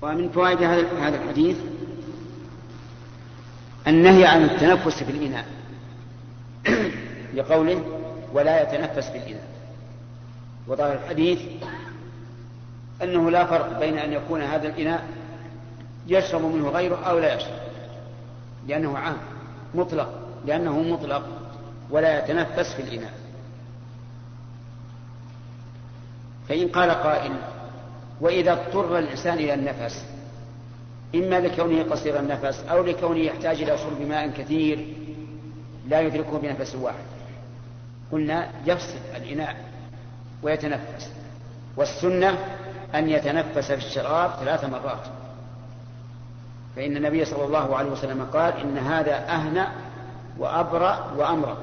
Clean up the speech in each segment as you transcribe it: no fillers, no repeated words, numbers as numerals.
ومن فوائد هذا الحديث النهي عن التنفس في الإناء لقوله ولا يتنفس في الإناء. وظاهر الحديث أنه لا فرق بين أن يكون هذا الإناء يشرب منه غيره أو لا يشرب، لأنه عام مطلق، لأنه مطلق ولا يتنفس في الإناء. فإن قال قائل وإذا اضطر الإنسان إلى النفس إما لكونه قصير النفس أو لكونه يحتاج إلى شرب ماء كثير لا يدركه بنفس واحد، قلنا يفصل الإناء ويتنفس. والسنة أن يتنفس في الشراب 3 مرات، فإن النبي صلى الله عليه وسلم قال إن هذا أهنأ وأبرأ وأمرأ.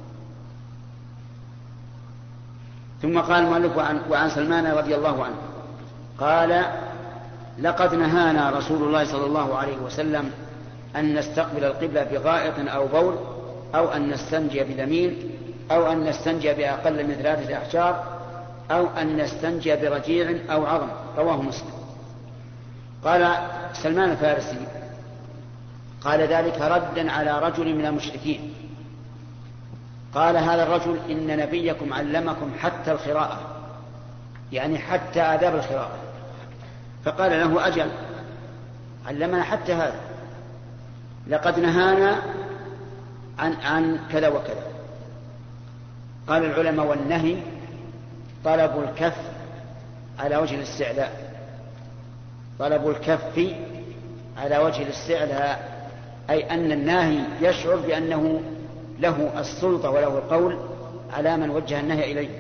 ثم قال المؤلف وعن سلمان رضي الله عنه قال لقد نهانا رسول الله صلى الله عليه وسلم أن نستقبل القبلة بغائط أو بول أو أن نستنجي بلمين أو أن نستنجي بأقل من 3 أحجار أو أن نستنجي برجيع أو عظم. رواه مسلم. قال سلمان الفارسي قال ذلك ردا على رجل من المشركين، قال هذا الرجل إن نبيكم علمكم حتى القراءة، يعني حتى آداب القراءة. فقال له أجل، علمنا حتى هذا، لقد نهانا عن كذا وكذا. قال العلماء والنهي طلب الكف على وجه الاستعلاء، طلب الكف على وجه الاستعلاء، أي أن الناهي يشعر بأنه له السلطة وله القول على من وجه النهي إليه.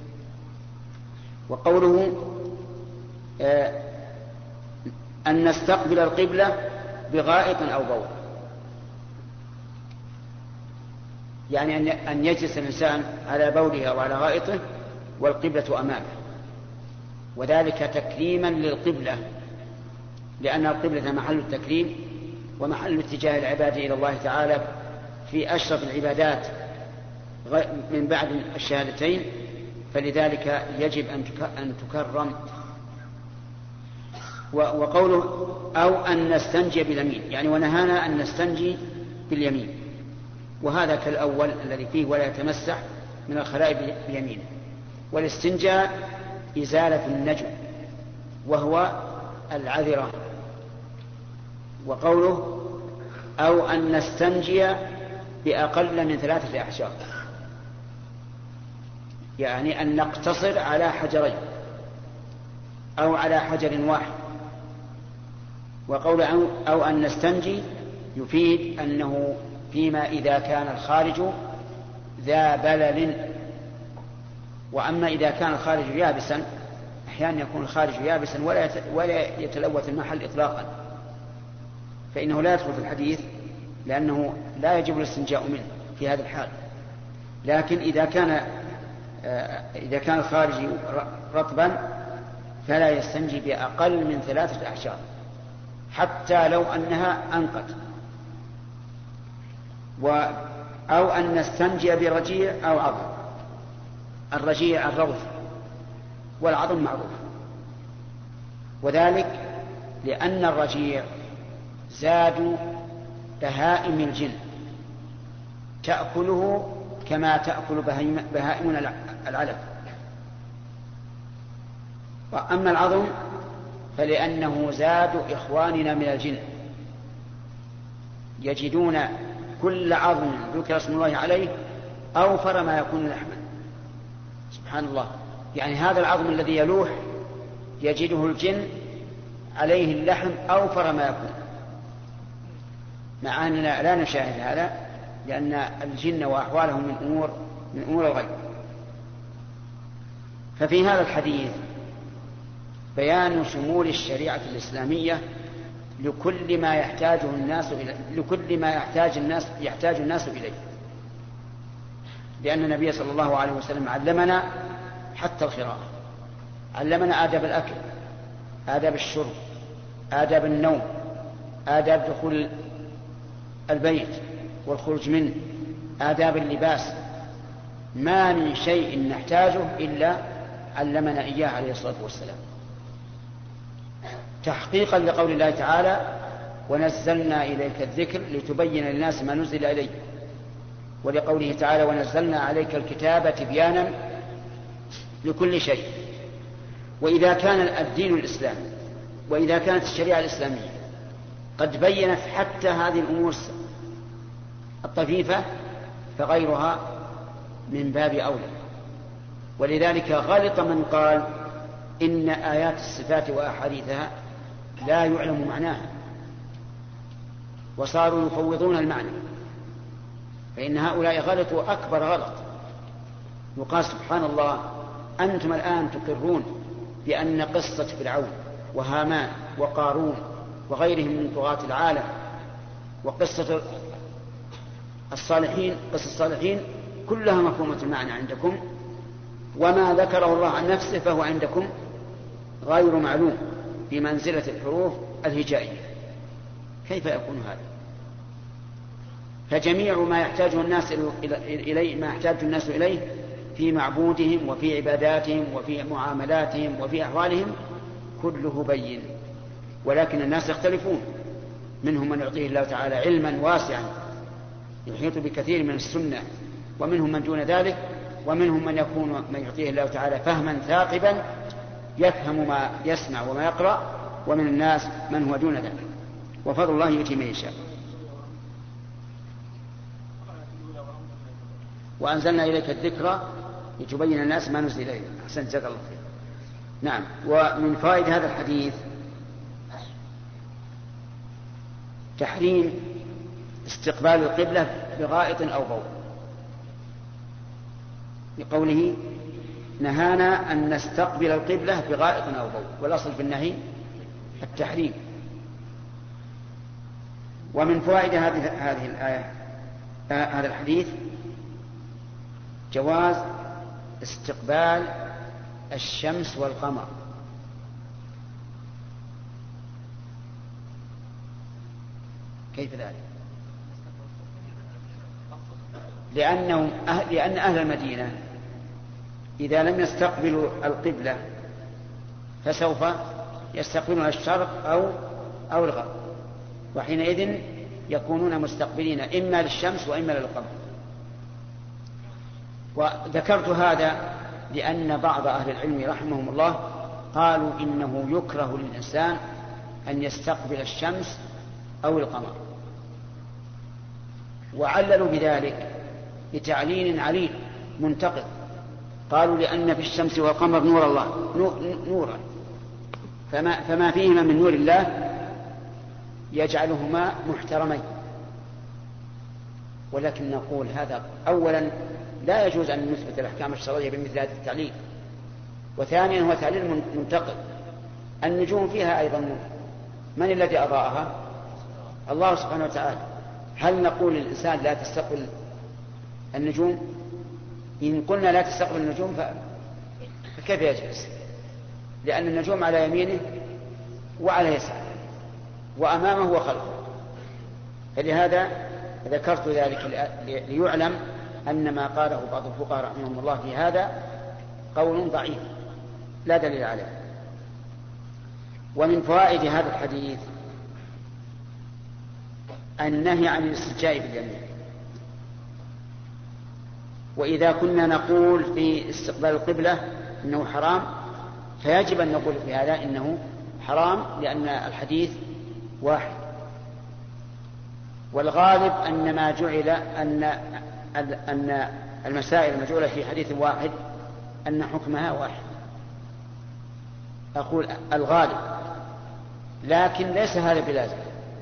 وقوله أن نستقبل القبلة بغائط أو بول، يعني أن يجلس الإنسان على بوله أو على غائطه والقبلة أمامه، وذلك تكريما للقبلة، لأن القبلة محل التكريم ومحل اتجاه العباد إلى الله تعالى في أشرف العبادات من بعد الشهادتين، فلذلك يجب أن تكرم. وقوله أو أن نستنجي باليمين، يعني ونهانا أن نستنجي باليمين، وهذا كالأول الذي فيه ولا يتمسح من الخلاء بيمينه. والاستنجاء إزالة النجم وهو العذرة. وقوله أو أن نستنجي بأقل من 3 أحجار، يعني أن نقتصر على حجرين أو على حجر واحد. وقول أو أن نستنجي يفيد أنه فيما إذا كان الخارج ذا بلل. وأما إذا كان الخارج يابسا، أحيانا يكون الخارج يابسا ولا يتلوث المحل إطلاقا، فإنه لا يدخل في الحديث، لأنه لا يجب الاستنجاء منه في هذا الحال. لكن إذا كان الخارج رطبا فلا يستنجي بأقل من 3 أحجار حتى لو أنها أنقت. أو أن نستنجي برجيع أو عظم. الرجيع الروث والعظم معروف، وذلك لأن الرجيع زاد بهائم الجن تأكله كما تأكل بهائم العلف. وأما العظم فلأنه زاد إخواننا من الجن، يجدون كل عظم ذكر اسم الله عليه أوفر ما يكون لحما. سبحان الله، يعني هذا العظم الذي يلوح يجده الجن عليه اللحم أوفر ما يكون، مع أننا لا نشاهد هذا لأن الجن وأحوالهم من أمور الغيب. ففي هذا الحديث بيان شمول الشريعة الإسلامية لكل ما يحتاج الناس إليه، لأن النبي صلى الله عليه وسلم علمنا حتى القراءة، علمنا آداب الأكل، آداب الشرب، آداب النوم، آداب دخول البيت والخروج منه، آداب اللباس. ما من شيء نحتاجه إلا علمنا إياه عليه الصلاة والسلام. تحقيقا لقول الله تعالى ونزلنا إليك الذكر لتبين للناس ما نزل إليه، ولقوله تعالى ونزلنا عليك الكتاب تبيانا لكل شيء. وإذا كان الدين الإسلامي وإذا كانت الشريعة الإسلامية قد بينت حتى هذه الأمور الطفيفة فغيرها من باب أولى. ولذلك غلط من قال إن آيات الصفات وأحاديثها لا يعلم معناها وصاروا يفوضون المعنى، فإن هؤلاء غلطوا أكبر غلط. يقال سبحان الله أنتم الآن تقرون بأن قصة فرعون وهامان وقارون وغيرهم من طغاة العالم وقصة الصالحين قصة الصالحين كلها مفهومة المعنى عندكم، وما ذكره الله عن نفسه فهو عندكم غير معلوم بمنزلة الحروف الهجائية. كيف يكون هذا؟ فجميع ما يحتاجه الناس إليه ما يحتاج الناس إليه في معبودهم وفي عباداتهم وفي معاملاتهم وفي أحوالهم كله بين، ولكن الناس يختلفون. منهم من يعطيه الله تعالى علما واسعا يحيط بكثير من السنة، ومنهم من دون ذلك، ومنهم من يعطيه الله تعالى فهما ثاقبا يفهم ما يسمع وما يقرأ، ومن الناس من هو دون ذلك، وفضل الله يؤتي من يشاء. وأنزلنا إليك الذكرى لتبين الناس ما نزل إليه. أحسنت جزاك الله خير. نعم. ومن فوائد هذا الحديث تحريم استقبال القبلة بغائط أو بول، لقوله نهانا أن نستقبل القبلة بغائط أو بول، والأصل في النهي التحريم. ومن فوائد هذه الآية هذا الحديث جواز استقبال الشمس والقمر. كيف ذلك؟ لأن أهل المدينة إذا لم يستقبلوا القبلة فسوف يستقبلون الشرق أو الغرب، وحينئذ يكونون مستقبلين إما للشمس وإما للقمر. وذكرت هذا لأن بعض أهل العلم رحمهم الله قالوا إنه يكره للإنسان أن يستقبل الشمس أو القمر، وعللوا بذلك بتعليل عليل منتقد. قالوا لأن في الشمس والقمر نور الله نورا، فما فيهما من نور الله يجعلهما محترمين. ولكن نقول هذا أولا لا يجوز أن نثبت الأحكام الشرعية بمثل هذا التعليل، وثانيا هو تعليل منتقد. النجوم فيها أيضا نور، من الذي أضاءها؟ الله سبحانه وتعالى. هل نقول للإنسان لا تستقبل النجوم؟ إن قلنا لا تستقبل النجوم فكيف يجلس؟ لأن النجوم على يمينه وعلى يساره وأمامه وخلفه. فلهذا ذكرت ذلك ليعلم أن ما قاله بعض الفقهاء رحمهم الله في هذا قول ضعيف لا دليل عليه. ومن فوائد هذا الحديث النهي عن الاستنجاء باليمين. وإذا كنا نقول في استقبال القبلة إنه حرام فيجب أن نقول في هذا إنه حرام، لأن الحديث واحد. والغالب أن ما جعل أن المسائل المجعولة في حديث واحد أن حكمها واحد. أقول الغالب، لكن ليس هذا بلازم،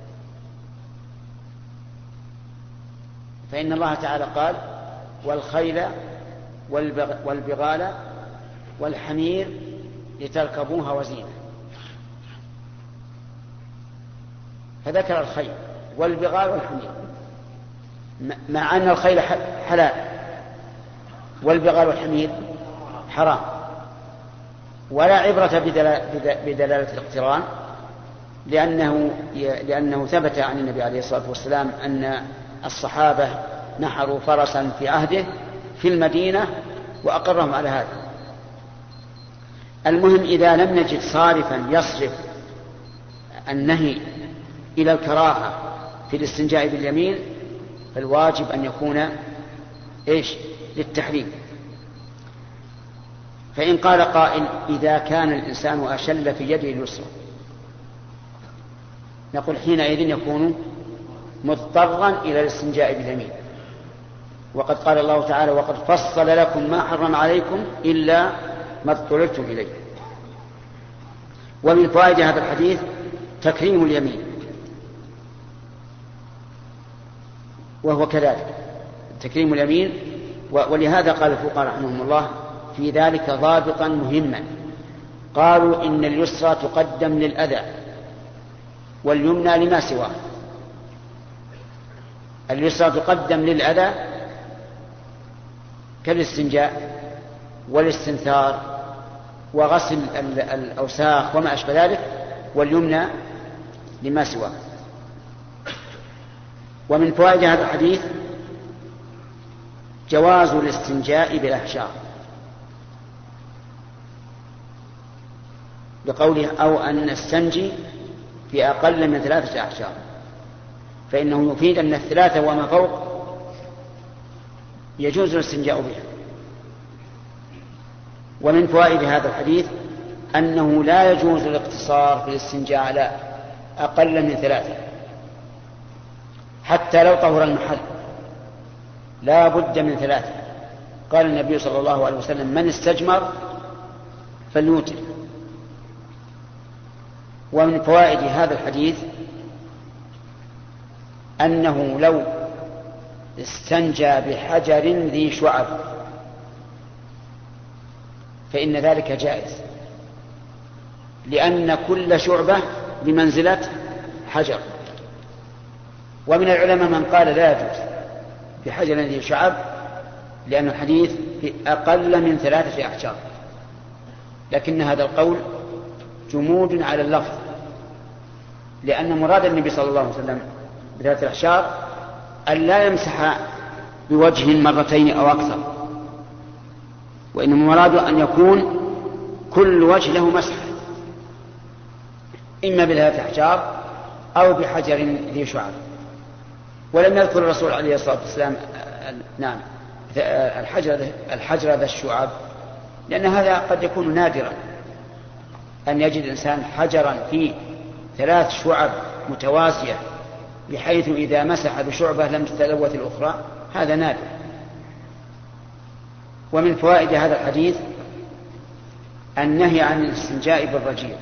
فإن الله تعالى قال والخيل والبغال والحمير لتركبوها وزينة، فذكر الخيل والبغال والحمير، مع أن الخيل حلال والبغال والحمير حرام. ولا عبرة بدلالة الاقتران، لأنه ثبت عن النبي عليه الصلاة والسلام أن الصحابة نحروا فرسا في عهده في المدينة وأقرهم على هذا. المهم إذا لم نجد صارفا يصرف النهي إلى الكراهة في الاستنجاء باليمين فالواجب أن يكون للتحريم. فإن قال قائل إذا كان الإنسان أشل في يده اليسرى نقول حينئذ يكون مضطرا إلى الاستنجاء باليمين، وقد قال الله تعالى وقد فصل لكم ما حرم عليكم إلا ما اضطررتم إليه. ومن فوائد هذا الحديث تكريم اليمين، وهو كذلك تكريم اليمين. ولهذا قال الفقهاء رحمهم الله في ذلك ضابطا مهما، قالوا إن اليسرى تقدم للأذى واليمنى لما سواه. اليسرى تقدم للأذى كالاستنجاء والاستنثار وغسل الأوساخ وما أشبه ذلك، واليمنى لما سواه. ومن فوائد هذا الحديث جواز الاستنجاء بالأحجار، بقوله أو أن نستنجي بأقل من 3 أحجار، فإنه يفيد أن 3 وما فوق يجوز الاستنجاء بها. ومن فوائد هذا الحديث أنه لا يجوز الاقتصار في الاستنجاء على أقل من 3، حتى لو طهر المحل لا بد من 3. قال النبي صلى الله عليه وسلم من استجمر فليوتر. ومن فوائد هذا الحديث أنه لو استنجى بحجر ذي شعب فإن ذلك جائز، لأن كل شعبة بمنزلة حجر. ومن العلماء من قال لا يجوز بحجر ذي شعب لأن الحديث أقل من 3 أحجار، لكن هذا القول جمود على اللفظ، لأن مراد النبي صلى الله عليه وسلم ب3 أحجار أن لا يمسح بوجه 2 أو أكثر، وإنما مراده أن يكون كل وجه له مسح، إما ب3 أحجار أو بحجر ذي شعب. ولم يذكر الرسول عليه الصلاة والسلام الحجر ذا الشعب، لأن هذا قد يكون نادرا أن يجد الإنسان حجرا فيه 3 شعب متوازية بحيث إذا مسح بشعبة لم تتلوث الأخرى، هذا نادر. ومن فوائد هذا الحديث النهي عن الاستنجاء بالرجيع.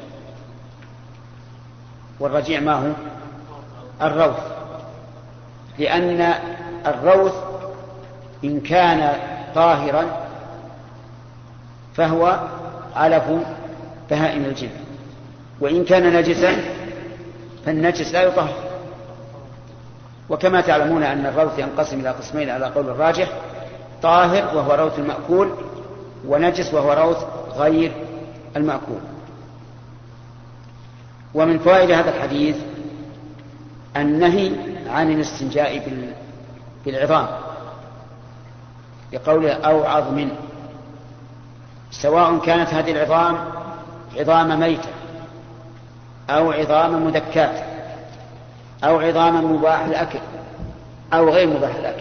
والرجيع ما هو؟ الروث، لأن الروث إن كان طاهرا فهو علف بهائم الجن، وإن كان نجسا فالنجس لا يطهر. وكما تعلمون أن الروث ينقسم إلى قسمين على قول الراجح: طاهر وهو روث المأكول، ونجس وهو روث غير المأكول. ومن فوائد هذا الحديث النهي عن الاستنجاء بالعظام، بقوله أو عظم، سواء كانت هذه العظام عظام ميتة أو عظام مدكات أو عظام مباح الأكل أو غير مباح الأكل،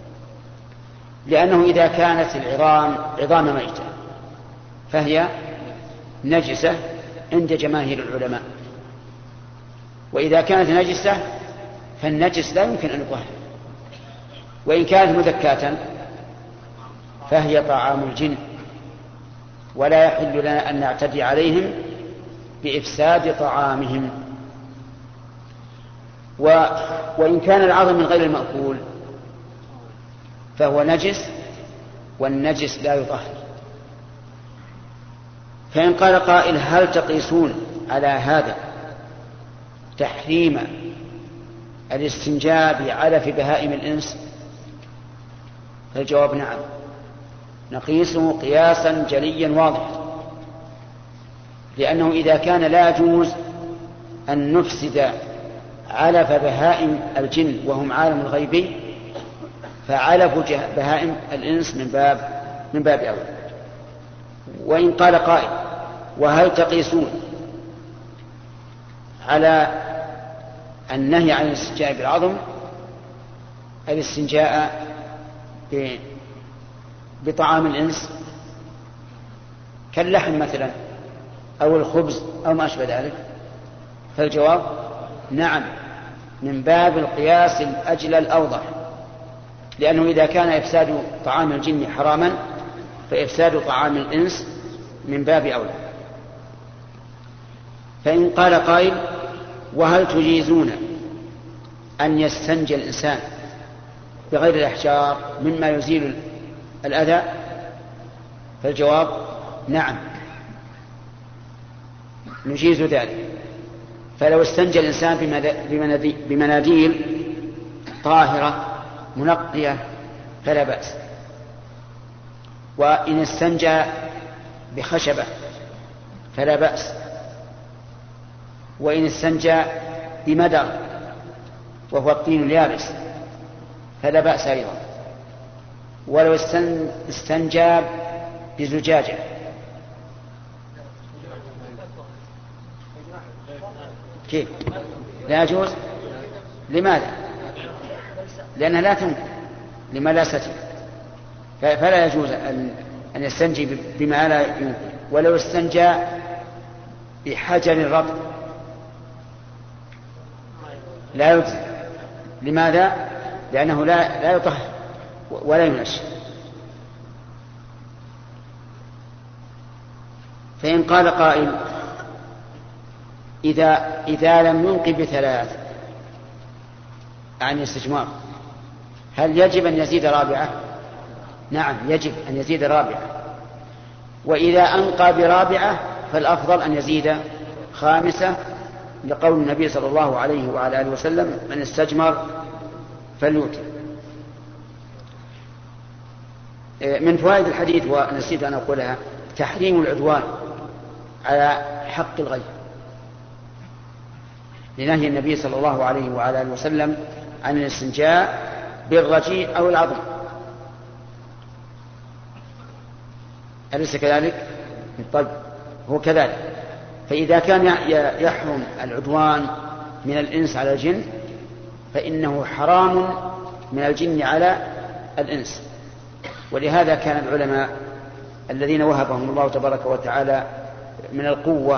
لأنه إذا كانت العظام عظام ميتة فهي نجسة عند جماهير العلماء، وإذا كانت نجسة فالنجس لا يمكن أن يطهر. وإن كانت مدكاتا فهي طعام الجن، ولا يحل لنا أن نعتدي عليهم بإفساد طعامهم. وإن كان العظم من غير المأكول فهو نجس، والنجس لا يطهر. فإن قال قائل هل تقيسون على هذا تحريم الاستنجاء بعلف بهائم الإنس؟ فالجواب نعم، نقيسه قياسا جليا واضحا، لأنه إذا كان لا يجوز أن نفسد علف بهائم الجن وهم عالم الغيبي، فعلف بهائم الإنس من باب أول. وإن قال قائل وهل تقيسون على النهي عن الاستنجاء بالعظم الاستنجاء بطعام الإنس كاللحم مثلا أو الخبز أو ما أشبه ذلك؟ فالجواب نعم، من باب القياس الأجل الأوضح، لأنه إذا كان إفساد طعام الجن حراما فإفساد طعام الإنس من باب أولى. فإن قال قائل: وهل تجيزون أن يستنجي الإنسان بغير الأحجار مما يزيل الأذى؟ فالجواب نعم، نجيز ذلك. فلو استنجى الإنسان بمناديل طاهرة منقية فلا بأس، وإن استنجى بخشبة فلا بأس، وإن استنجى بمدر وهو الطين اليابس فلا بأس أيضا، ولو استنجى بزجاجة كيف؟ لا يجوز. لماذا؟ لأنها لا تنقل لملاستها، فلا يجوز أن يستنجي بما لا ينقل. ولو استنجى بحجر رطب لا يجوز. لماذا؟ لأنه لا يطهر ولا ينشف. فإن قال قائل: إذا لم ينقي بثلاث عن الاستجمار هل يجب أن يزيد رابعة؟ نعم، يجب أن يزيد رابعة، وإذا أنقى برابعة فالأفضل أن يزيد خامسة، لقول النبي صلى الله عليه وعلى آله وسلم: من استجمر فليوتر. من فوائد الحديث ونسيت أن أقولها: تحريم العدوان على حق الغير، لنهي النبي صلى الله عليه وعلى آله وسلم عن الاستنجاء بالرجيء أو العظم. أليس كذلك؟ طيب، هو كذلك. فإذا كان يحرم العدوان من الإنس على الجن فإنه حرام من الجن على الإنس. ولهذا كان العلماء الذين وهبهم الله تبارك وتعالى من القوة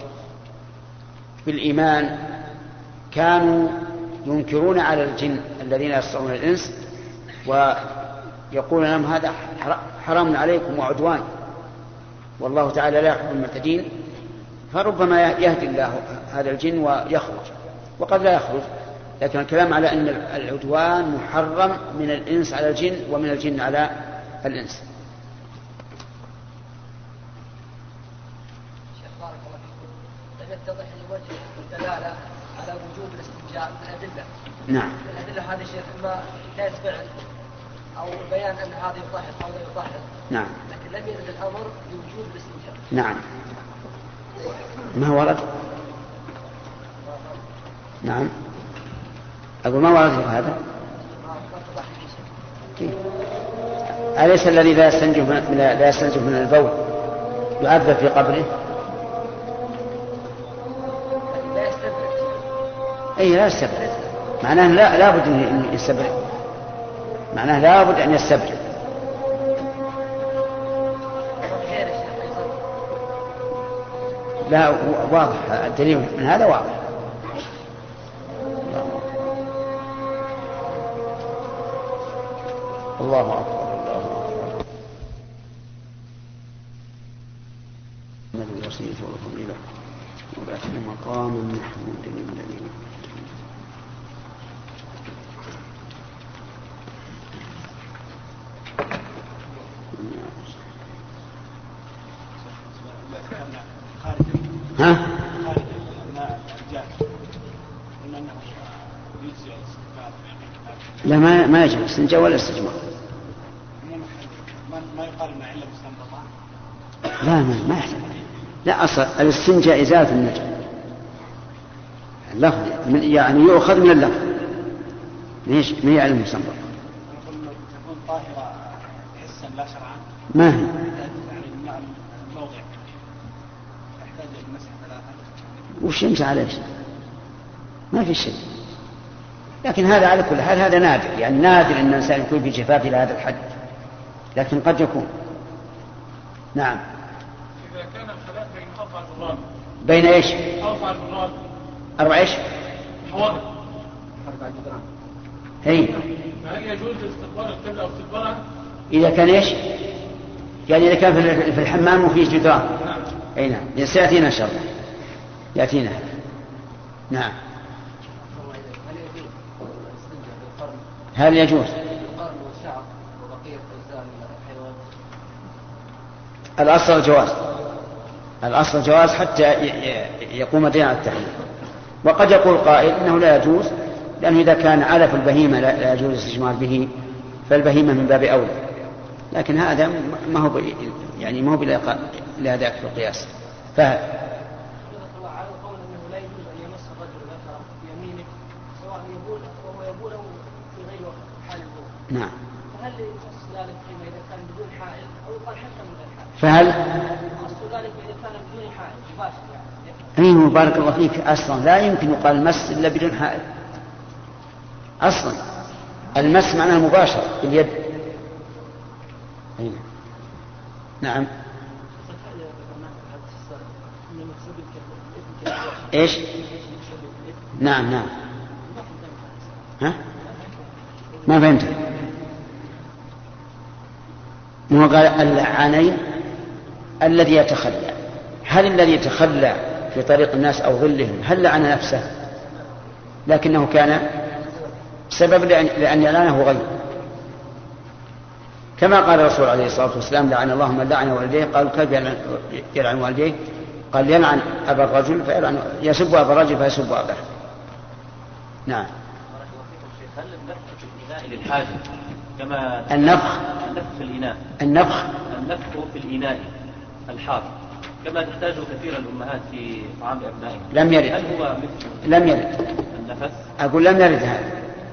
بالإيمان كانوا ينكرون على الجن الذين يصنعون الإنس ويقولون لهم: هذا حرام عليكم وعدوان، والله تعالى لا يحب المعتدين. فربما يهدي الله هذا الجن ويخرج، وقد لا يخرج. لكن الكلام على أن العدوان محرم من الإنس على الجن ومن الجن على الإنس. لم يتضح لوجه الدلالة على وجوب الاستنجاء بالأدلة. نعم. الأدلة هذه شيخ إما كيس فعل أو بيان أن هذا يطهر أو لا يطهر. نعم. لكن لم يرد الأمر بوجوب الاستنجاء. نعم. ما ورد؟ نعم. أقول ما ورد هذا؟ أليس الذي لا يستنجف من البول يعذب في قبره؟ لا يستبرئ. أي لا يستبرئ، معناه لا بد أن يستبرئ، معناه لا بد أن يستبرئ. لا، واضح الدليل من هذا واضح. الله أكبر، الله أكبر. النبي الوصية والفضيلة وبعث مقام محمود الذي ها؟ لا، ما يجب استنجاء ولا استجمار. ما يقال ما علة مستنبطة. لا، ما يحتاج. لا، أصلا الاستنجاء إزالة النجم، اللفظ يعني يؤخذ من اللفظ، ما هي علم مستنبطة. تكون طاهرة حسا لا شرعا. ما هي؟ الموضع تحتاج المسح ثلاثة. وش يمسح عليه؟ ما في شيء. لكن هذا على كل حال هذا نادر، يعني نادر أن الإنسان يكون في جفاف إلى هذا الحد، لكن قد يكون. نعم. إذا كان الخلاف بين أربع جراد. بين إيش؟ أربع جراد. أربع إيش؟ حوائط. هي. فهل يجوز استقبال القبلة أو استدبارها؟ إذا كان إيش؟ يعني إذا كان في الحمام وفيه جدران. نعم. أي نعم، سيأتينا إن شاء الله. يأتينا. نعم. هل يجوز؟ الأصل الجواز. الأصل الجواز حتى يقوم دين على التحريم. وقد يقول قائل إنه لا يجوز، لأنه إذا كان علف البهيمة لا يجوز الاستجمار به، فالبهيمة من باب أولى. لكن هذا ما هو يعني ما هو بلا في القياس. فهل على القول انه لا يجوز ان يمس الرجل ذكره بيمينه سواء يبول وهو يبول او في غير وقت حال البول. نعم. فهل يخص ذلك فيما اذا كان بدون حائل او يقال حتى من غير حائل؟ فهل يخص ذلك اذا كان بدون حائل مباشر يعني. أي بارك الله فيك. أصلا لا يمكن يقال المس إلا بدون حائل. أصلا المس معناه مباشر باليد. نعم. ايش؟ نعم نعم. ها؟ ما فهمت. هو قال اللعانين الذي يتخلى. هل الذي يتخلى في طريق الناس او ظلهم هل لعن نفسه؟ لكنه كان سبب لأن يلعنه غيره، كما قال الرسول عليه الصلاة والسلام لعن الله من لعن والديه. قالوا كيف يلعن والديه؟ قال يلعن أبا الرجل يسب أبا الرجل فيسب أباه. نعم. هل النفخ في الإناء للحاجة كما النفخ في الإناء النفخ في الإناء الحار كما تحتاج كثير الأمهات في طعام أبنائهم؟ لم يرد. هل هو مثل لم يرد. النفس؟ أقول لم يرد هذا،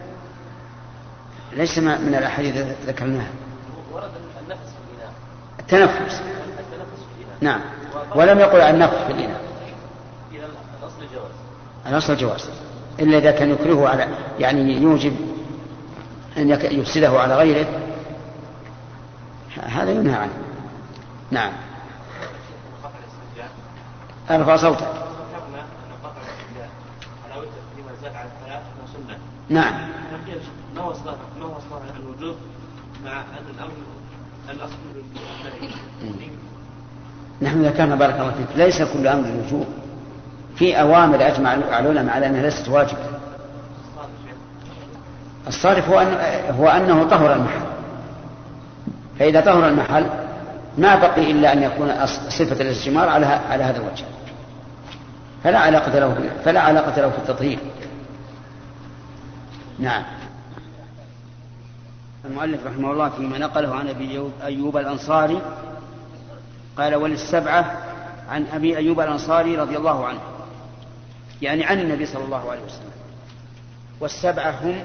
ليس من الأحاديث ذكرناها. ورد النفس في الإناء. التنفس. في الإناء. نعم. ولم يقل عن النفخ في الإناء. إذا الأصل جواز. الأصل جواز، إلا إذا كان يكرهه على يعني يوجب أن يفسده على غيره، هذا ينهى عنه. نعم. أرفع صوتك. نعم. ما هو اصلها الوجوب مع ان الامر الاصل نحن ذكرنا بارك الله فيك ليس كل امر الوجوب، في اوامر اجمع العلماء على انها ليست واجبه. الصارف هو انه طهر المحل، فاذا طهر المحل ما بقي الا ان يكون صفه الاستجمار على هذا الوجه، فلا علاقه له في التطهير. نعم. المؤلف رحمه الله فيما نقله عن أبي أيوب الأنصاري قال وللسبعة عن أبي أيوب الأنصاري رضي الله عنه، يعني عن النبي صلى الله عليه وسلم. والسبعة هم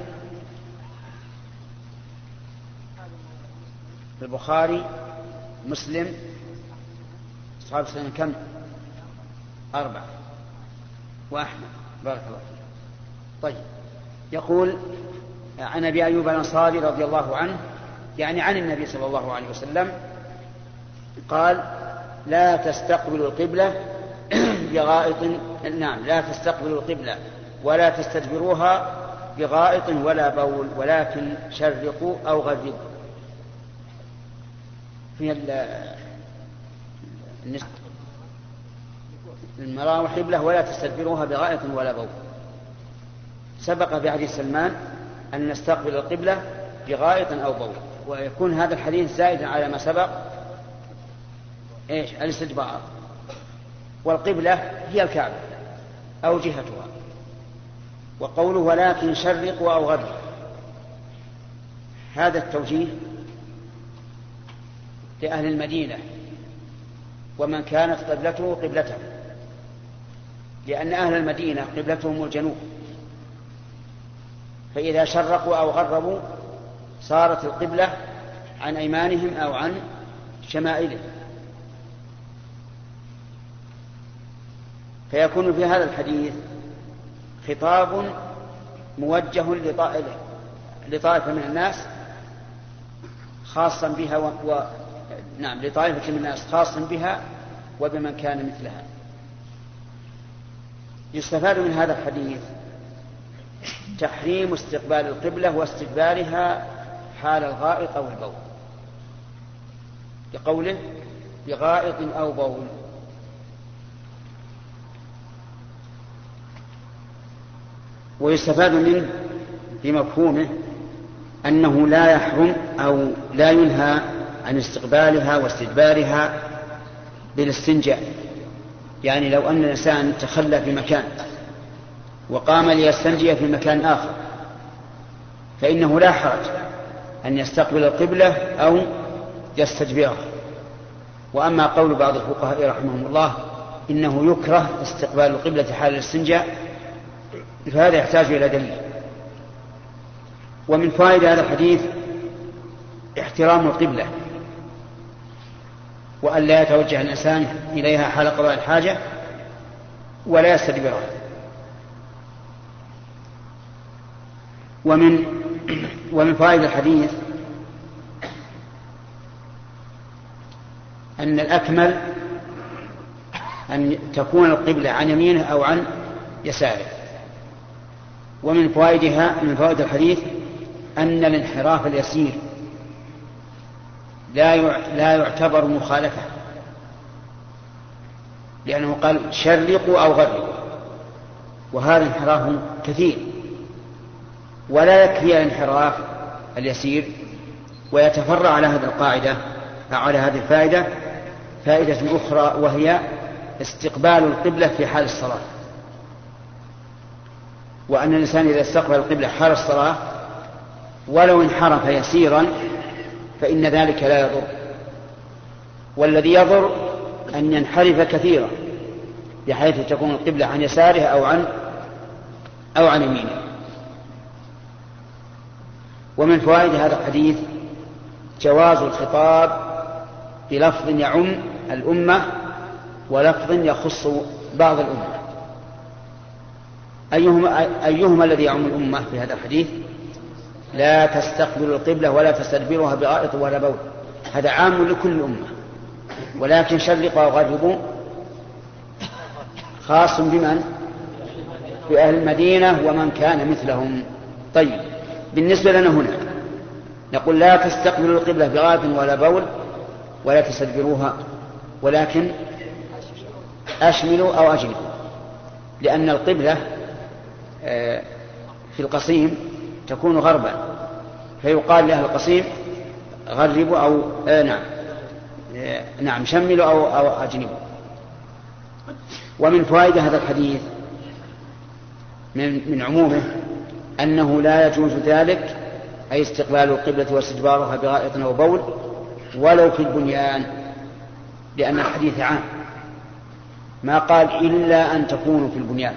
البخاري مسلم أصحاب السنن كم؟ 4 وأحمد. بارك الله فيك. طيب، يقول عن أبي أيوب الأنصاري رضي الله عنه، يعني عن النبي صلى الله عليه وسلم قال لا تستقبلوا القبلة بغائط. نعم، لا تستقبلوا القبلة ولا تستدبروها بغائط ولا بول، ولكن شرقوا أو غربوا. في المراوح قبلة ولا تستدبروها بغائط ولا بول. سبق في حديث سلمان أن نستقبل القبلة بغائط أو بول، ويكون هذا الحديث زائدا على ما سبق الاستدبار. والقبلة هي الكعبة أو جهتها. وقوله ولكن شرقوا أو غربوا، هذا التوجيه لأهل المدينة ومن كانت قبلته قبلته، لأن أهل المدينة قبلتهم الجنوب، فإذا شرقوا أو غربوا صارت القبلة عن أيمانهم أو عن شمائلهم، فيكون في هذا الحديث خطاب موجه لطائفة من الناس خاصا بها نعم لطائفة من الناس خاصا بها وبمن كان مثلها. يستفاد من هذا الحديث تحريم استقبال القبلة واستدبارها حال الغائط أو البول، لقوله بغائط أو بول. ويستفاد منه بمفهومه أنه لا يحرم أو لا ينهى عن استقبالها واستدبارها بالاستنجاء. يعني لو أن الإنسان تخلى في مكان وقام ليستنجي في مكان آخر فإنه لا حرج أن يستقبل القبلة أو يستدبرها. وأما قول بعض الفقهاء رحمهم الله إنه يكره استقبال القبلة حال الاستنجاء فهذا يحتاج إلى دليل. ومن فائدة هذا الحديث احترام القبلة وأن لا يتوجه الإنسان إليها حال قضاء الحاجة ولا يستدبرها. ومن فائدة الحديث أن الأكمل أن تكون القبلة عن يمينه أو عن يساره. ومن فوائد الحديث أن الانحراف اليسير لا يعتبر مخالفة، لأنه قال شرقوا أو غربوا، وهذا انحراف كثير. ولا يكفي الانحراف اليسير، ويتفرع على هذه القاعدة أو على هذه الفائدة فائدة أخرى، وهي استقبال القبلة في حال الصلاة. وأن الإنسان إذا استقبل القبلة حال الصلاة ولو انحرف يسيرا فإن ذلك لا يضر، والذي يضر أن ينحرف كثيرا بحيث تكون القبلة عن يساره أو عن يمينه. ومن فوائد هذا الحديث جواز الخطاب بلفظ يعم الأمة ولفظ يخص بعض الأمة. أيهما الذي يعم الأمة في هذا الحديث؟ لا تستقبل القبلة ولا تستدبرها بغائط ولا بول، هذا عام لكل الأمة. ولكن شرقوا وغربوا خاص بمن؟ بأهل المدينة ومن كان مثلهم. طيب، بالنسبة لنا هنا نقول لا تستقبلوا القبلة بغائط ولا بول ولا تستدبروها، ولكن أشملوا أو أجنبوا، لأن القبلة في القصيم تكون غربا، فيقال لأهل القصيم غربوا أو نعم شملوا أو أجنبوا. ومن فوائد هذا الحديث من عمومه أنه لا يجوز ذلك، أي استقبال القبلة واستدبارها بغائط أو بول ولو في البنيان، لأن الحديث عام ما قال إلا أن تكونوا في البنيان،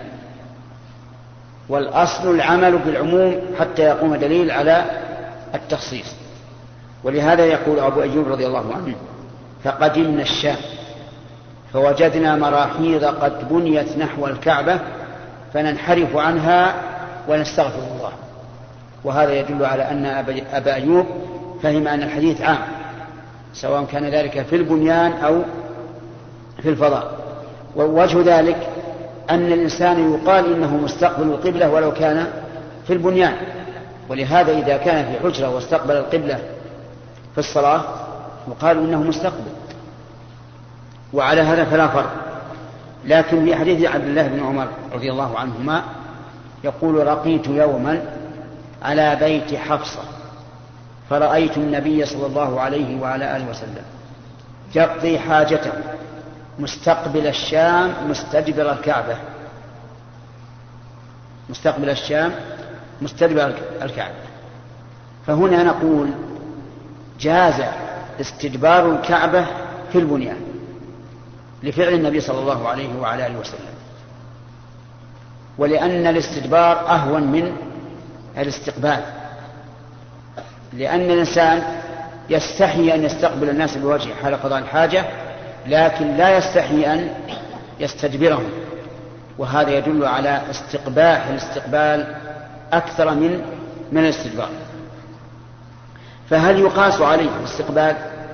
والأصل العمل بالعموم حتى يقوم دليل على التخصيص. ولهذا يقول أبو أيوب رضي الله عنه فقدمنا الشام فوجدنا مراحيض قد بنيت نحو الكعبة فننحرف عنها ونستغفر الله. وهذا يدل على أن أبا أيوب فهم أن الحديث عام سواء كان ذلك في البنيان أو في الفضاء. ووجه ذلك أن الإنسان يقال إنه مستقبل القبلة ولو كان في البنيان، ولهذا إذا كان في حجرة واستقبل القبلة في الصلاة يقال إنه مستقبل، وعلى هذا فلا فرق. لكن في حديث عبد الله بن عمر رضي الله عنهما يقول رقيت يوما على بيت حفصة فرأيت النبي صلى الله عليه وعلى آله وسلم يقضي حاجته مستقبل الشام مستدبر الكعبة، مستقبل الشام مستدبر الكعبة. فهنا نقول جاز استدبار الكعبة في البنيان لفعل النبي صلى الله عليه وعلى آله وسلم، ولأن الاستدبار أهون من الاستقبال، لأن الإنسان يستحي أن يستقبل الناس بوجهه حال قضاء الحاجة، لكن لا يستحي أن يستدبرهم. وهذا يدل على استقباح الاستقبال أكثر من الاستدبار. فهل يقاس عليه الاستقبال؟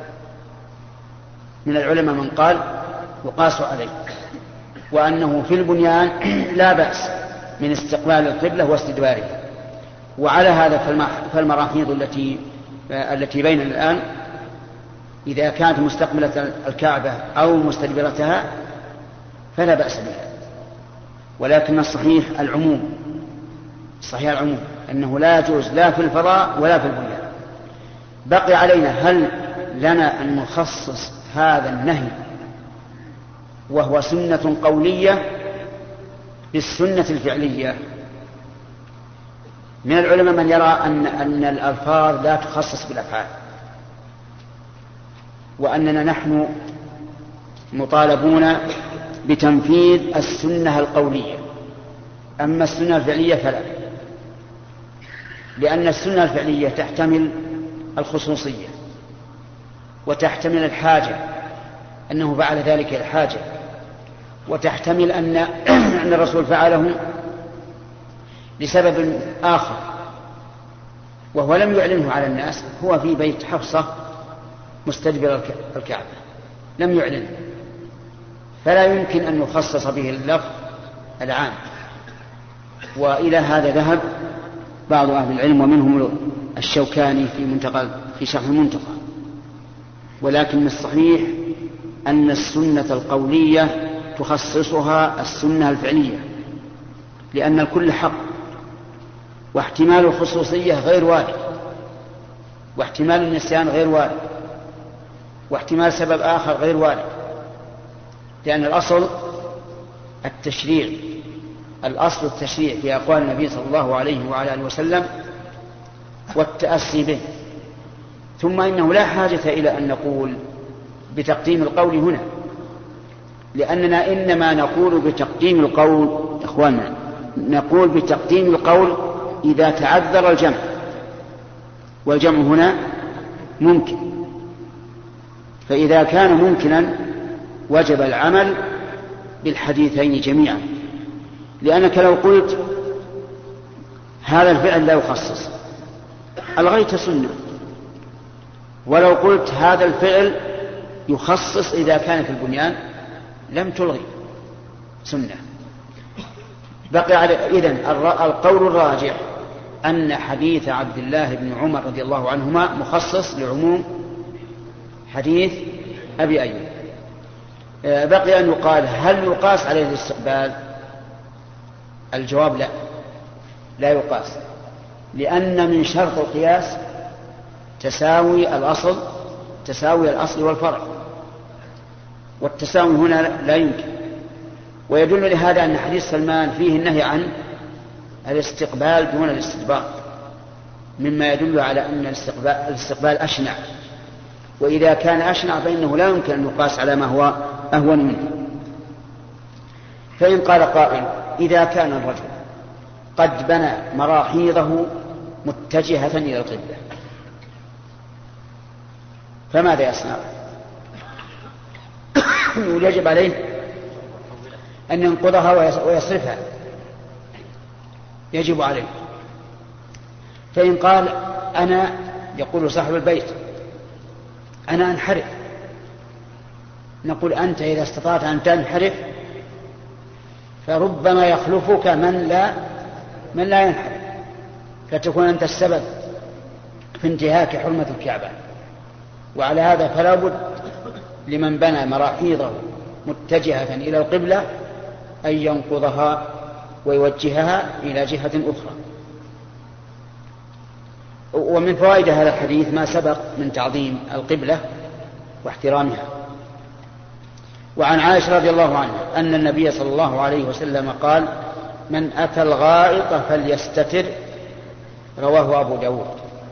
من العلماء من قال يقاس عليه، وأنه في البنيان لا بأس من استقبال القبلة واستدبارها. وعلى هذا فالمراحيض التي بيننا الآن إذا كانت مستقبلة الكعبة أو مستدبرتها فلا بأس بها، ولكن الصحيح العموم، أنه لا يجوز لا في الفضاء ولا في البنيان. بقي علينا هل لنا أن نخصص هذا النهي وهو سنة قولية بالسنة الفعلية؟ من العلماء من يرى أن الألفاظ لا تخصص بالأفعال، وأننا نحن مطالبون بتنفيذ السنة القولية، أما السنة الفعلية فلا، لأن السنة الفعلية تحتمل الخصوصية وتحتمل الحاجة، أنه فعل ذلك الحاجة، وتحتمل أن الرسول فعله لسبب آخر وهو لم يعلنه على الناس، هو في بيت حفصة مستدبر الكعبة لم يعلن، فلا يمكن أن يخصص به اللفظ العام. وإلى هذا ذهب بعض أهل العلم ومنهم الشوكاني في شرح المنتقى. ولكن الصحيح أن السنة القولية تخصصها السنة الفعلية، لأن الكل حق، واحتمال الخصوصية غير وارد، واحتمال النسيان غير وارد، واحتمال سبب آخر غير وارد، لأن الأصل التشريع في أقوال النبي صلى الله عليه وعلى آله وسلم والتأسي به. ثم إنه لا حاجة إلى أن نقول بتقديم القول هنا، لأننا إنما نقول بتقديم القول إخواننا، نقول بتقديم القول إذا تعذر الجمع، والجمع هنا ممكن، فإذا كان ممكنا وجب العمل بالحديثين جميعا، لأنك لو قلت هذا الفعل لا يخصص ألغيت سنة، ولو قلت هذا الفعل يخصص إذا كان في البنيان لم تلغي سنة. بقي على إذن القول الراجح أن حديث عبد الله بن عمر رضي الله عنهما مخصص لعموم حديث أبي أيوب. بقي أن يقال هل يقاس عليه الاستقبال؟ الجواب لا يقاس، لأن من شرط القياس تساوي الأصل والفرع، والتساوي هنا لا يمكن. ويدل لهذا أن حديث سلمان فيه النهي عن الاستقبال دون الاستدبار، مما يدل على أن الاستقبال أشنع، وإذا كان أشنع فإنه لا يمكن أن يقاس على ما هو أهون منه. فإن قال قائل إذا كان الرجل قد بنى مراحيضه متجهة إلى القبلة فماذا يصنع؟ يجب عليه أن ينقضها ويصرفها، يجب عليه. فإن قال أنا، يقول صاحب البيت أنا أنحرف، نقول أنت إذا استطعت أن تنحرف فربما يخلفك من لا ينحرف، فتكون أنت السبب في انتهاك حرمة الكعبة. وعلى هذا فلا بد لمن بنى مراحيضه متجهة إلى القبلة أن ينقضها ويوجهها إلى جهة أخرى. ومن فوائد هذا الحديث ما سبق من تعظيم القبلة واحترامها. وعن عائشة رضي الله عنها أن النبي صلى الله عليه وسلم قال من أتى الغائط فليستتر، رواه أبو داود.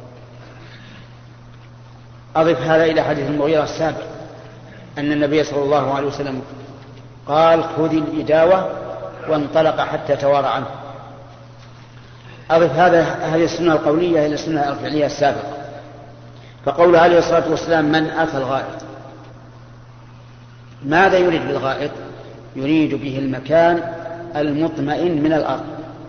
أضف هذا إلى حديث المغيرة السابق أن النبي صلى الله عليه وسلم قال خذ الإداوة وانطلق حتى توارى عنه. أضف هذه السنة القولية إلى السنة الفعلية السابقة. فقول عليه الصلاة والسلام من أتى الغائط، ماذا يريد بالغائط؟ يريد به المكان المطمئن من الأرض،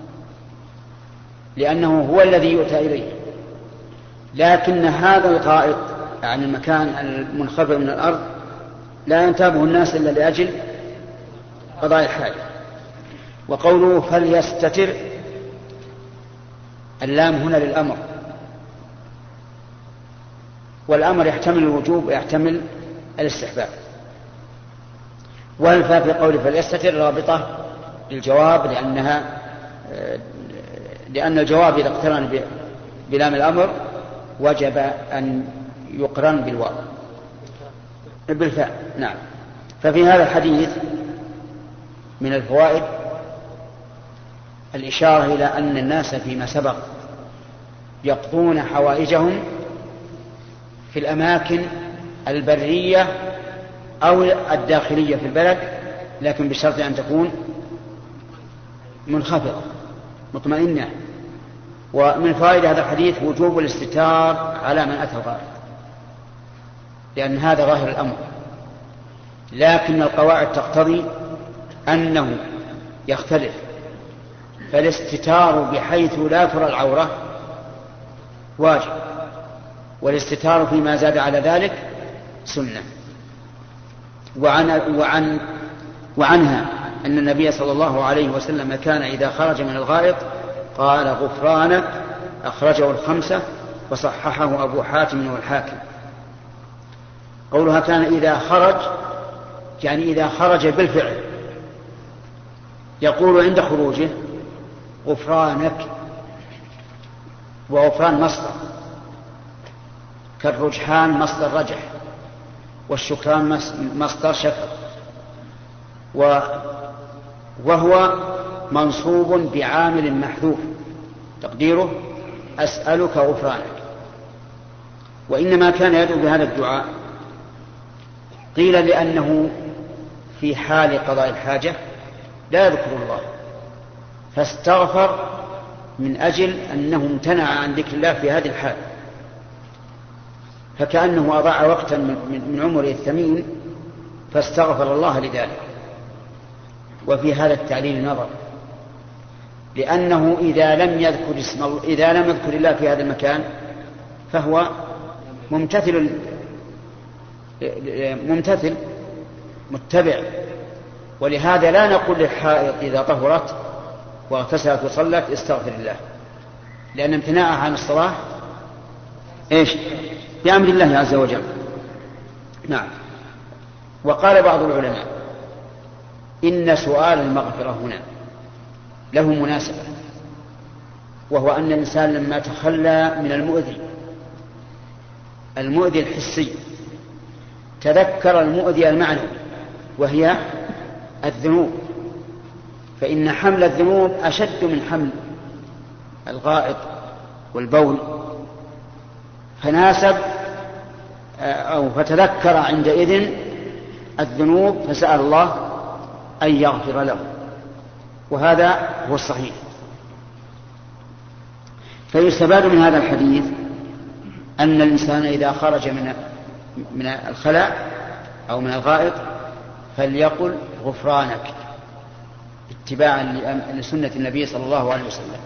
لأنه هو الذي يؤتى إليه. لكن هذا الغائط عن المكان المنخفض من الأرض لا ينتابه الناس إلا لأجل قضاء الحاجة. وقوله فليستتر، اللام هنا للأمر، والأمر يحتمل الوجوب ويحتمل الاستحباب. والفاء في قوله فليستتر رابطة للجواب، لأن الجواب إذا اقترن بلام الأمر وجب أن يقرن بالفاء. نعم. ففي هذا الحديث من الفوائد الإشارة إلى أن الناس فيما سبق يقضون حوائجهم في الأماكن البرية أو الداخلية في البلد، لكن بشرط أن تكون منخفضة مطمئنة. ومن فوائد هذا الحديث وجوب الاستتار على من أتى الغائط، لأن هذا ظاهر الأمر، لكن القواعد تقتضي أنه يختلف، فالاستتار بحيث لا ترى العورة واجب، والاستتار فيما زاد على ذلك سنة. وعنها أن النبي صلى الله عليه وسلم كان إذا خرج من الغائط قال غفرانك، أخرجه الخمسة وصححه أبو حاتم والحاكم. قولها كان إذا خرج يعني إذا خرج بالفعل، يقول عند خروجه غفرانك، وغفران مصدر كالرجحان مصدر رجح، والشكران مصدر شكر، وهو منصوب بعامل محذوف تقديره أسألك غفرانك. وإنما كان يدعو بهذا الدعاء قيل لأنه في حال قضاء الحاجة لا يذكر الله، فاستغفر من أجل أنه امتنع عن ذكر الله في هذه الحال، فكأنه أضاع وقتا من عمره الثمين فاستغفر الله لذلك. وفي هذا التعليل نظر، لأنه إذا لم يذكر الله في هذا المكان فهو ممتثل متبع. ولهذا لا نقول للحائض إذا طهرت واغتسلت وصلت استغفر الله، لأن امتناعها عن الصلاة بأمر الله عز وجل. نعم. وقال بعض العلماء إن سؤال المغفرة هنا له مناسبة، وهو أن الإنسان لما تخلى من المؤذي الحسي تذكر المؤذي المعنوي وهي الذنوب، فإن حمل الذنوب أشد من حمل الغائط والبول، فناسب أو فتذكر عندئذ الذنوب فسأل الله أن يغفر له، وهذا هو الصحيح. فيستفاد من هذا الحديث أن الإنسان إذا خرج من الخلاء أو من الغائط فليقل غفرانك اتباعا لسنة النبي صلى الله عليه وسلم.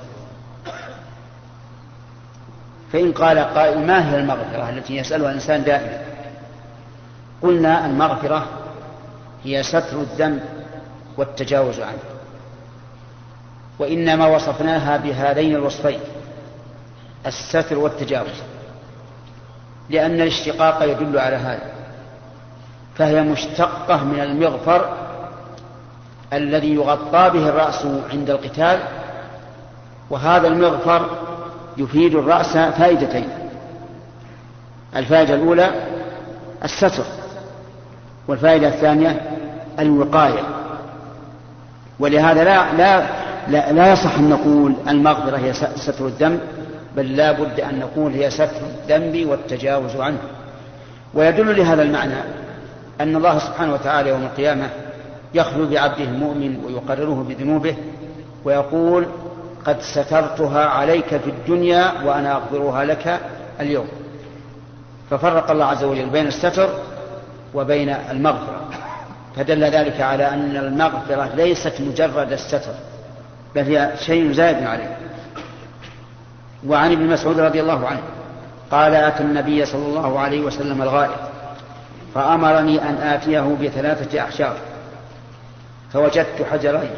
فإن قال قائل ما هي المغفرة التي يسألها الإنسان دائما؟ قلنا المغفرة هي ستر الذنب والتجاوز عنه، وإنما وصفناها بهذين الوصفين الستر والتجاوز لأن الاشتقاق يدل على هذا، فهي مشتقة من المغفر الذي يغطى به الرأس عند القتال، وهذا المغفر يفيد الرأس فائدتين: الفائدة الأولى الستر، والفائدة الثانية الوقاية. ولهذا لا يصح أن نقول المغفرة هي ستر الذنب، بل لا بد أن نقول هي ستر الذنب والتجاوز عنه. ويدل لهذا المعنى أن الله سبحانه وتعالى يوم القيامة يخلو بعبده المؤمن ويقرره بذنوبه ويقول قد سترتها عليك في الدنيا وأنا أغفرها لك اليوم. ففرق الله عز وجل بين الستر وبين المغفرة. فدل ذلك على أن المغفرة ليست مجرد الستر، بل هي شيء زائد عليه. وعن ابن مسعود رضي الله عنه قال: أتى النبي صلى الله عليه وسلم الغائط فأمرني أن آتيه ب3 أحجار، فوجدت حجرين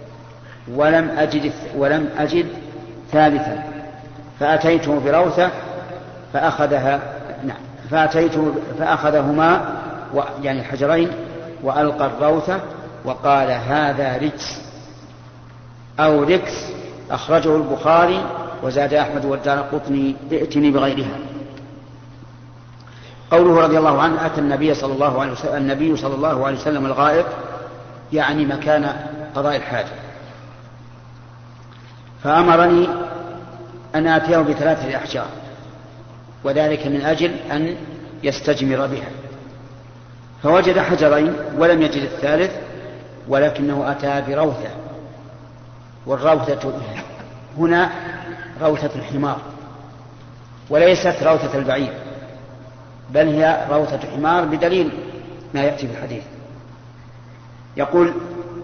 ولم أجد ثالثا، فأتيته بروثة فأخذهما يعني الحجرين وألقى الروثة وقال: هذا رجس أو ركس. أخرجه البخاري وزاد أحمد والدارقطني: ائتني بغيرها. قوله رضي الله عنه: أتى النبي صلى الله عليه وسلم الغائط، يعني مكان قضاء الحاجة، فأمرني أن آتيه ب3 أحجار، وذلك من أجل أن يستجمر بها. فوجد حجرين ولم يجد الثالث، ولكنه أتى بروثة، والروثة هنا روثة الحمار وليست روثة البعير، بل هي روثة حمار بدليل ما يأتي في الحديث. يقول: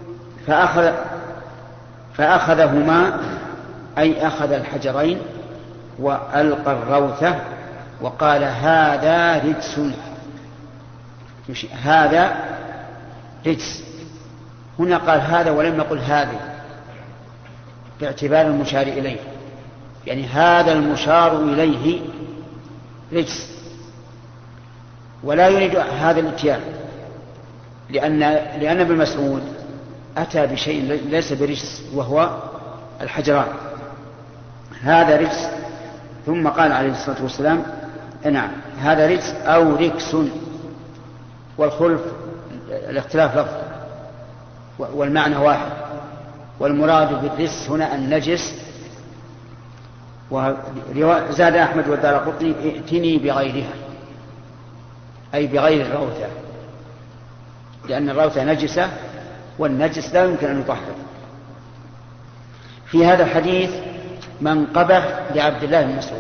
فأخذهما أي أخذ الحجرين وألقى الروثة وقال: هذا رجس. هذا رجس، هنا قال هذا ولم يقل هذه، باعتبار المشار إليه، يعني هذا المشار إليه رجس، ولا يريد هذا الاتيان، لأن ابن مسعود أتى بشيء ليس برجس وهو الحجران. هذا رجس، ثم قال عليه الصلاة والسلام: نعم هذا رجس أو ركس، والخلف الاختلاف لفظ والمعنى واحد، والمراد بالرجس هنا النجس. وزاد أحمد والدارقطني: ائتني بغيرها، أي بغير الروثة، لأن الروثة نجسة والنجس لا يمكن أن يطهر. في هذا الحديث منقبة لعبد الله بن مسعود.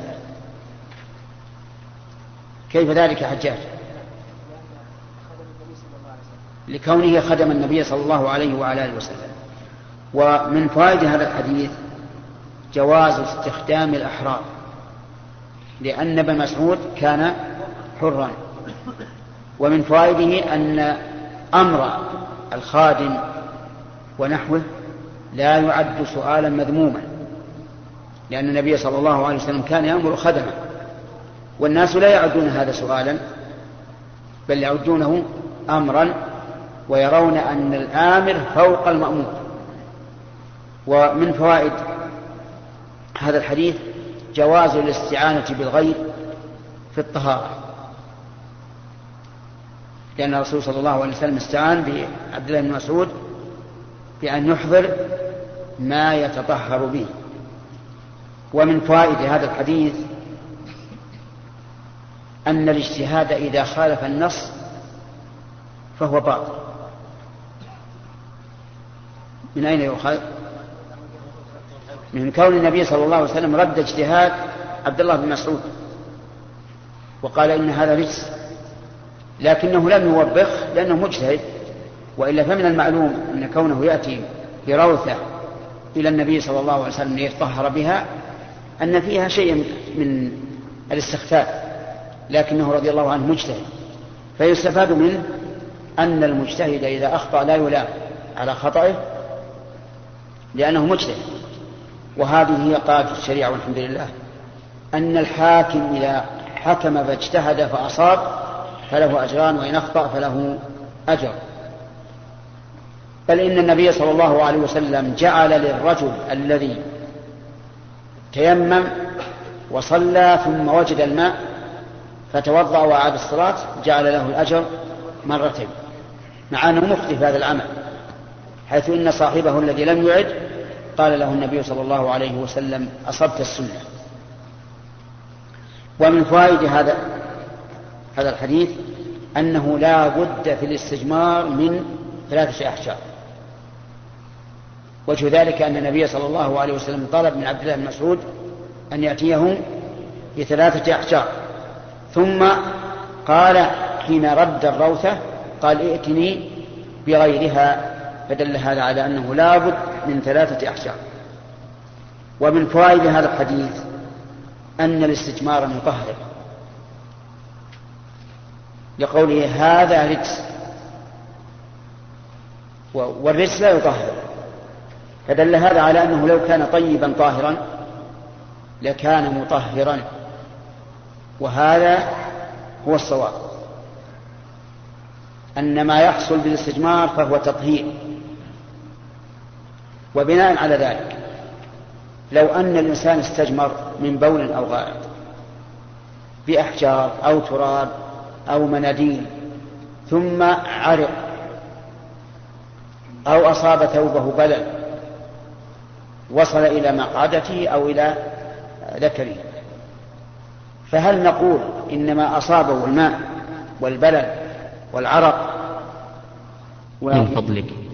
كيف ذلك يا حجاج؟ لكونه خدم النبي صلى الله عليه وعلى آله وسلم. ومن فوائد هذا الحديث جواز استخدام الأحرار، لأن ابن مسعود كان حرا. ومن فوائده أن أمر الخادم ونحوه لا يعد سؤالا مذموما، لأن النبي صلى الله عليه وسلم كان يأمر خدمه، والناس لا يعدون هذا سؤالا بل يعدونه أمرا، ويرون أن الآمر فوق المأمور. ومن فوائد هذا الحديث جواز الاستعانة بالغير في الطهارة، لأن الرسول صلى الله عليه وسلم استعان بعبد الله بن مسعود بأن يحضر ما يتطهر به. ومن فوائد هذا الحديث أن الاجتهاد إذا خالف النص فهو باطل. من أين يؤخذ؟ من كون النبي صلى الله عليه وسلم رد اجتهاد عبد الله بن مسعود وقال إن هذا رجس، لكنه لم يوبخ لأنه مجتهد، وإلا فمن المعلوم أن كونه يأتي بروثة إلى النبي صلى الله عليه وسلم ليتطهر بها أن فيها شيء من الاستخفاف، لكنه رضي الله عنه مجتهد، فيستفاد منه أن المجتهد إذا أخطأ لا يلام على خطئه لأنه مجتهد. وهذه هي قاعدة الشريعة والحمد لله، أن الحاكم إذا حكم فاجتهد فأصاب فله أجران، وإن أخطأ فله أجر. بل إن النبي صلى الله عليه وسلم جعل للرجل الذي تيمم وصلى ثم وجد الماء فتوضأ وأعاد الصلاة جعل له الأجر مرتين، مع أنه مخطئ في هذا العمل، حيث إن صاحبه الذي لم يعد قال له النبي صلى الله عليه وسلم: أصبت السنة. ومن فوائد هذا الحديث أنه لا بد في الاستجمار من 3 أحجار. وجه ذلك أن النبي صلى الله عليه وسلم طلب من عبد الله بن مسعود أن يأتيه ب3 أحجار، ثم قال حين رد الروثة قال: ائتني بغيرها، فدل هذا على أنه لا بد من 3 أحجار. ومن فوائد هذا الحديث أن الاستجمار مطهر، لقوله هذا رجس، والرجس لا يطهر، فدل هذا على أنه لو كان طيبا طاهرا لكان مطهرا، وهذا هو الصواب، أن ما يحصل بالاستجمار فهو تطهير. وبناء على ذلك لو أن الإنسان استجمر من بول أو غائط بأحجار أو تراب أو مناديل ثم عرق أو أصاب ثوبه بلل وصل إلى مقعدته أو إلى ذكره، فهل نقول إنما أصابه الماء والبلل والعرق من فضلك